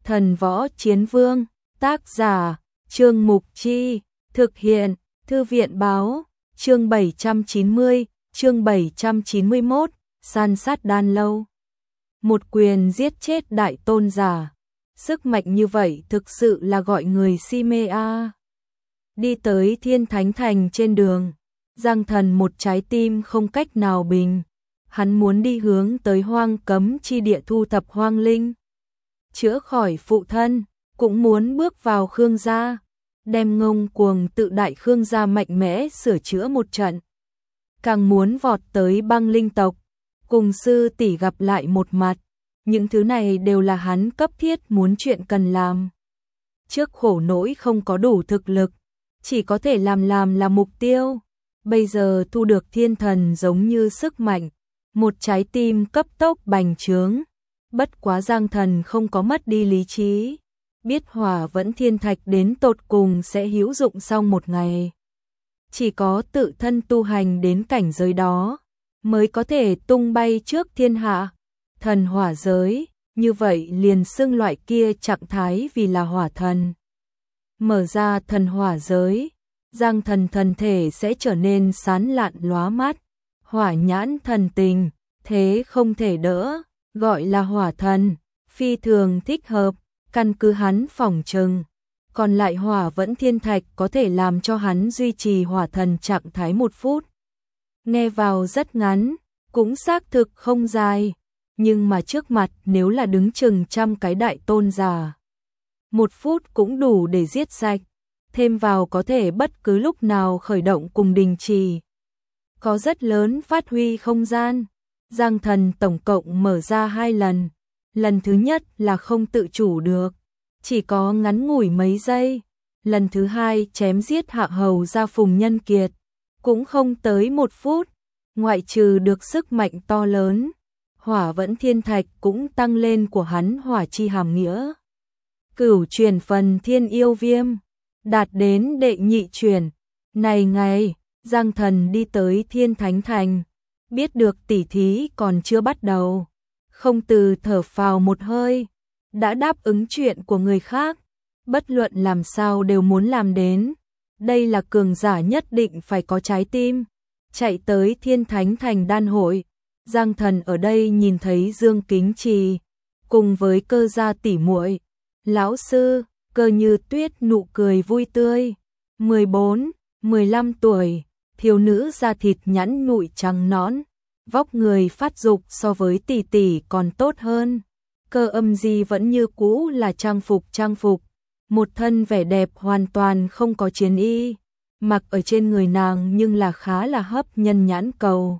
Thần Võ Chiến Vương, tác giả, Trương Mục Chi, thực hiện, Thư viện báo, chương 790, chương 791, san sát đan lâu. Một quyền giết chết đại tôn giả. Sức mạnh như vậy thực sự là gọi người si mê a. Đi tới Thiên Thánh Thành trên đường, Giang Thần một trái tim không cách nào bình. Hắn muốn đi hướng tới hoang cấm chi địa thu thập hoang linh, chữa khỏi phụ thân, cũng muốn bước vào Khương gia, đem ngông cuồng tự đại Khương gia mạnh mẽ sửa chữa một trận. Càng muốn vọt tới băng linh tộc, cùng sư tỷ gặp lại một mặt. Những thứ này đều là hắn cấp thiết muốn chuyện cần làm. Trước khổ nỗi không có đủ thực lực, chỉ có thể làm là mục tiêu. Bây giờ thu được thiên thần giống như sức mạnh, một trái tim cấp tốc bành trướng. Bất quá Giang Thần không có mất đi lý trí, biết Hỏa Vẫn Thiên Thạch đến tột cùng sẽ hữu dụng sau một ngày. Chỉ có tự thân tu hành đến cảnh giới đó, mới có thể tung bay trước thiên hạ. Thần hỏa giới, như vậy liền xưng loại kia trạng thái vì là hỏa thần. Mở ra thần hỏa giới, Giang Thần thần thể sẽ trở nên sáng lạn lóa mắt, hỏa nhãn thần tình, thế không thể đỡ, gọi là hỏa thần, phi thường thích hợp, căn cứ hắn phỏng chừng. Còn lại Hỏa Vẫn Thiên Thạch có thể làm cho hắn duy trì hỏa thần trạng thái 1 phút. Nghe vào rất ngắn, cũng xác thực không dài. Nhưng mà trước mặt nếu là đứng chừng trăm cái đại tôn giả, 1 phút cũng đủ để giết sạch, thêm vào có thể bất cứ lúc nào khởi động cùng đình trì. Có rất lớn phát huy không gian. Giang Thần tổng cộng mở ra 2 lần. Lần thứ nhất là không tự chủ được, chỉ có ngắn ngủi mấy giây. Lần thứ 2 chém giết hạ hầu ra Phùng Nhân Kiệt, cũng không tới 1 phút, ngoại trừ được sức mạnh to lớn. Hỏa Vẫn Thiên Thạch cũng tăng lên của hắn hỏa chi hàm nghĩa. Cửu truyền phần thiên yêu viêm, đạt đến đệ nhị truyền. Này ngày, Giang Thần đi tới Thiên Thánh Thành, biết được tỉ thí còn chưa bắt đầu, không từ thở phào một hơi, đã đáp ứng chuyện của người khác, bất luận làm sao đều muốn làm đến. Đây là cường giả nhất định phải có trái tim. Chạy tới Thiên Thánh Thành đan hội, Giang Thần ở đây nhìn thấy Dương Kính Trì, cùng với Cơ gia tỷ muội, lão sư, Cơ Như Tuyết nụ cười vui tươi, 14, 15 tuổi, thiếu nữ da thịt nhẵn nhụi trắng nõn, vóc người phát dục so với tỷ tỷ còn tốt hơn. Cơ Âm Di vẫn như cũ là trang phục, một thân vẻ đẹp hoàn toàn không có chiến y, mặc ở trên người nàng nhưng là khá là hấp nhân nhãn cầu.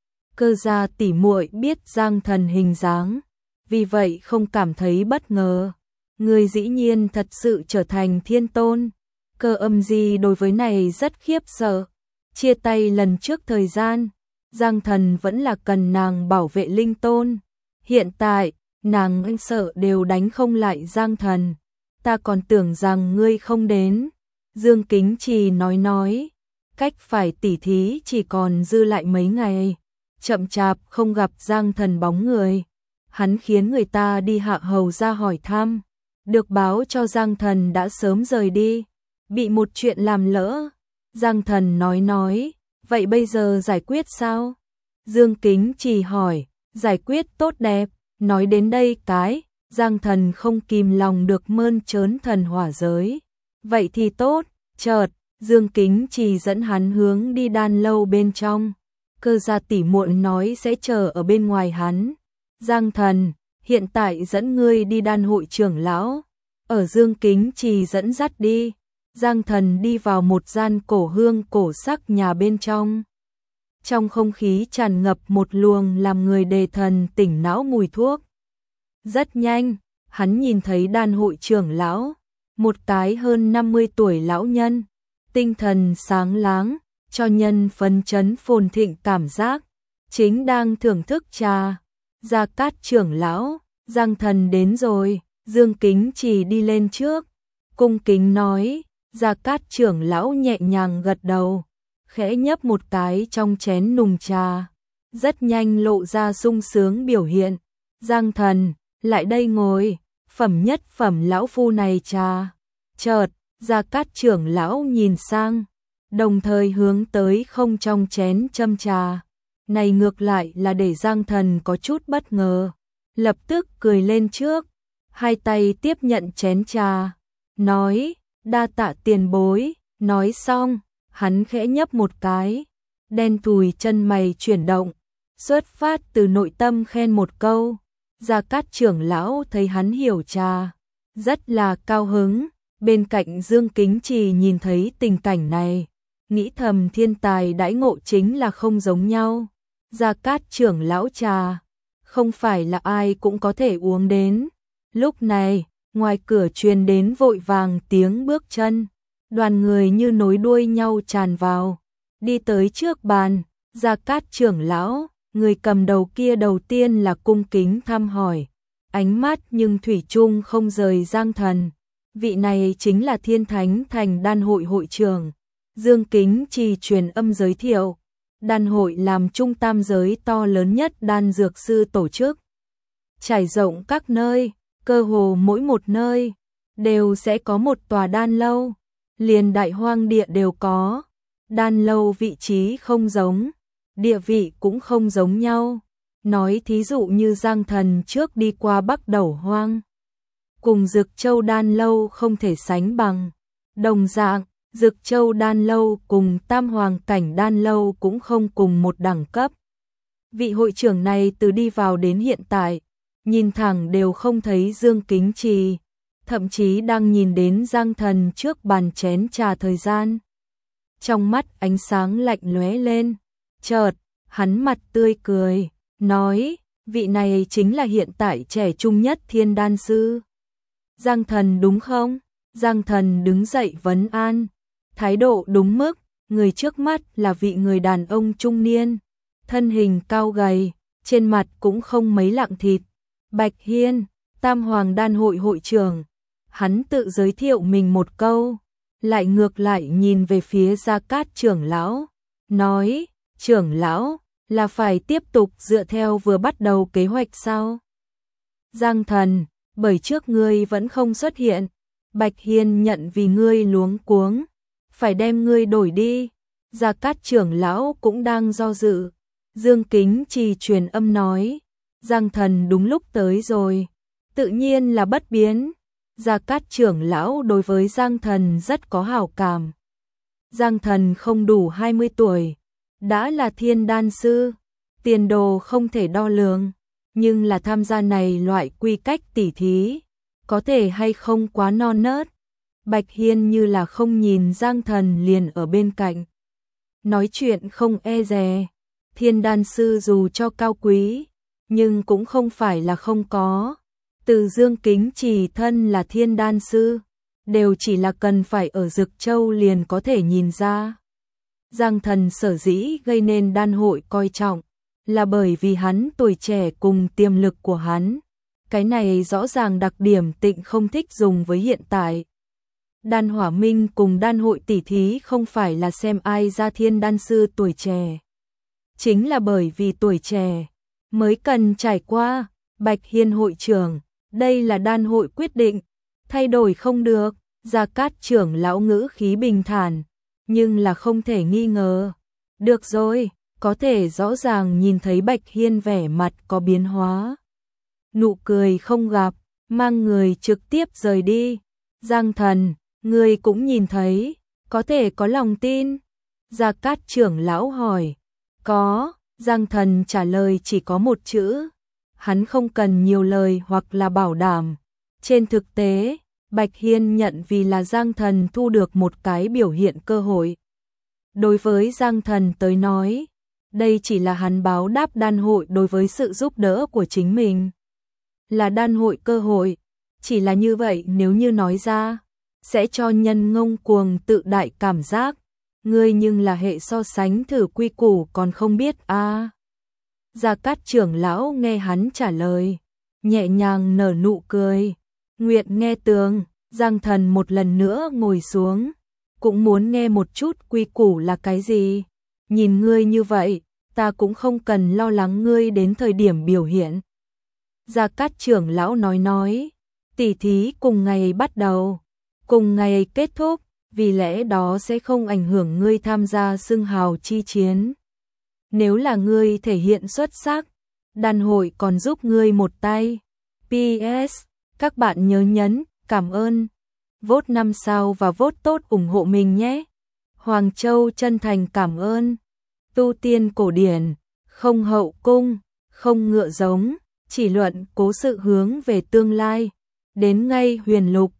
Cơ gia tỷ muội biết Giang Thần hình dáng, vì vậy không cảm thấy bất ngờ. Người dĩ nhiên thật sự trở thành thiên tôn. Cơ Âm Di đối với này rất khiếp sợ. Chia tay lần trước thời gian, Giang Thần vẫn là cần nàng bảo vệ linh tôn. Hiện tại, nàng anh sợ đều đánh không lại Giang Thần. Ta còn tưởng rằng ngươi không đến. Dương Kính Trì nói, cách phải tỉ thí chỉ còn dư lại mấy ngày. Chậm chạp không gặp Giang Thần bóng người. Hắn khiến người ta đi hạ hầu ra hỏi thăm. Được báo cho Giang Thần đã sớm rời đi. Bị một chuyện làm lỡ. Giang Thần nói, vậy bây giờ giải quyết sao? Dương Kính Trì hỏi, giải quyết tốt đẹp. Nói đến đây cái, Giang Thần không kìm lòng được mơn trớn thần hỏa giới. Vậy thì tốt. Chợt, Dương Kính Trì dẫn hắn hướng đi đan lâu bên trong. Cơ gia tỷ muội nói sẽ chờ ở bên ngoài hắn. Giang Thần, hiện tại dẫn ngươi đi đan hội trưởng lão. Ở Dương Kính Trì dẫn dắt đi, Giang Thần đi vào một gian cổ hương cổ sắc nhà bên trong. Trong không khí tràn ngập một luồng làm người đề thần tỉnh não mùi thuốc. Rất nhanh, hắn nhìn thấy đan hội trưởng lão, một cái hơn 50 tuổi lão nhân, tinh thần sáng láng, cho nhân phấn chấn phồn thịnh cảm giác, chính đang thưởng thức trà. Gia Cát trưởng lão, Giang Thần đến rồi. Dương Kính Trì đi lên trước, cung kính nói. Gia Cát trưởng lão nhẹ nhàng gật đầu, khẽ nhấp một cái trong chén nùng trà, rất nhanh lộ ra sung sướng biểu hiện. Giang Thần, lại đây ngồi. nhất phẩm lão phu này trà. Chợt, Gia Cát trưởng lão nhìn sang, đồng thời hướng tới không trong chén châm trà. Này ngược lại là để Giang Thần có chút bất ngờ, lập tức cười lên trước, hai tay tiếp nhận chén trà, nói, đa tạ tiền bối, nói xong, hắn khẽ nhấp một cái, đen thùi chân mày chuyển động, xuất phát từ nội tâm khen một câu. Gia Cát trưởng lão thấy hắn hiểu trà, rất là cao hứng. Bên cạnh Dương Kính Trì nhìn thấy tình cảnh này, nghĩ thầm thiên tài đãi ngộ chính là không giống nhau. Gia Cát trưởng lão trà, không phải là ai cũng có thể uống đến. Lúc này, ngoài cửa truyền đến vội vàng tiếng bước chân, đoàn người như nối đuôi nhau tràn vào, đi tới trước bàn. Gia Cát trưởng lão, người cầm đầu kia đầu tiên là cung kính thăm hỏi, ánh mắt nhưng thủy chung không rời Giang Thần. Vị này chính là Thiên Thánh Thành Đan hội hội trưởng. Dương Kính Trì truyền âm giới thiệu, đan hội làm trung tam giới to lớn nhất đan dược sư tổ chức, trải rộng các nơi, cơ hồ mỗi một nơi đều sẽ có một tòa đan lâu, liền Đại Hoang địa đều có. Đan lâu vị trí không giống, địa vị cũng không giống nhau. Nói thí dụ như Giang Thần trước đi qua Bắc Đẩu Hoang, cùng Dực Châu đan lâu không thể sánh bằng. Đồng dạng, Dực Châu đan lâu cùng Tam Hoàng cảnh đan lâu cũng không cùng một đẳng cấp. Vị hội trưởng này từ đi vào đến hiện tại, nhìn thẳng đều không thấy Dương Kính Trì, thậm chí đang nhìn đến Giang Thần trước bàn chén trà thời gian. Trong mắt ánh sáng lạnh lóe lên, chợt, hắn mặt tươi cười, nói, vị này chính là hiện tại trẻ trung nhất thiên đan sư. Giang Thần đúng không? Giang Thần đứng dậy vấn an, thái độ đúng mức. Người trước mắt là vị người đàn ông trung niên, thân hình cao gầy, trên mặt cũng không mấy lạng thịt. Bạch Hiên, Tam Hoàng đan hội hội trưởng. Hắn tự giới thiệu mình một câu, lại ngược lại nhìn về phía Gia Cát trưởng lão, nói, trưởng lão, là phải tiếp tục dựa theo vừa bắt đầu kế hoạch sao? Giang Thần, bởi trước ngươi vẫn không xuất hiện, Bạch Hiên nhận vì ngươi luống cuống, phải đem ngươi đổi đi. Gia Cát trưởng lão cũng đang do dự. Dương Kính Trì truyền âm nói, Giang Thần đúng lúc tới rồi, tự nhiên là bất biến. Gia Cát trưởng lão đối với Giang Thần rất có hảo cảm. Giang Thần không đủ 20 tuổi, đã là thiên đan sư, tiền đồ không thể đo lường, nhưng là tham gia này loại quy cách tỉ thí, có thể hay không quá non nớt. Bạch Hiên như là không nhìn Giang Thần liền ở bên cạnh, nói chuyện không e dè. Thiên đan sư dù cho cao quý, nhưng cũng không phải là không có. Từ Dương Kính Trì thân là thiên đan sư, đều chỉ là cần phải ở Dực Châu liền có thể nhìn ra. Giang Thần sở dĩ gây nên đan hội coi trọng, là bởi vì hắn tuổi trẻ cùng tiềm lực của hắn. Cái này rõ ràng đặc điểm Tịnh không thích dùng với hiện tại. Đan Hỏa Minh cùng đan hội tỉ thí không phải là xem ai ra thiên đan sư tuổi trẻ. Chính là bởi vì tuổi trẻ, mới cần trải qua. Bạch Hiên hội trưởng, đây là đan hội quyết định, thay đổi không được. Gia Cát trưởng lão ngữ khí bình thản, nhưng là không thể nghi ngờ. Được rồi, có thể rõ ràng nhìn thấy Bạch Hiên vẻ mặt có biến hóa. Nụ cười không gặp, mang người trực tiếp rời đi. Giang Thần, người cũng nhìn thấy, có thể có lòng tin. Gia Cát trưởng lão hỏi. Có, Giang Thần trả lời chỉ có một chữ. Hắn không cần nhiều lời hoặc là bảo đảm. Trên thực tế, Bạch Hiên nhận vì là Giang Thần thu được một cái biểu hiện cơ hội. Đối với Giang Thần tới nói, đây chỉ là hắn báo đáp đan hội đối với sự giúp đỡ của chính mình. Là đan hội cơ hội, chỉ là như vậy nếu như nói ra, sẽ cho nhân ngông cuồng tự đại cảm giác. Ngươi nhưng là hệ so sánh thử quy củ còn không biết a. Gia Cát trưởng lão nghe hắn trả lời, nhẹ nhàng nở nụ cười. Nguyện nghe tường. Giang Thần một lần nữa ngồi xuống, cũng muốn nghe một chút quy củ là cái gì. Nhìn ngươi như vậy, ta cũng không cần lo lắng ngươi đến thời điểm biểu hiện. Gia Cát trưởng lão nói, Tỉ thí cùng ngày bắt đầu, cùng ngày kết thúc, vì lẽ đó sẽ không ảnh hưởng ngươi tham gia xưng hào chi chiến. Nếu là ngươi thể hiện xuất sắc, đàn hội còn giúp ngươi một tay. PS, các bạn nhớ nhấn cảm ơn, vote 5 sao và vote tốt ủng hộ mình nhé. Hoàng Châu chân thành cảm ơn. Tu tiên cổ điển, không hậu cung, không ngựa giống, chỉ luận cố sự hướng về tương lai. Đến ngay huyền lục,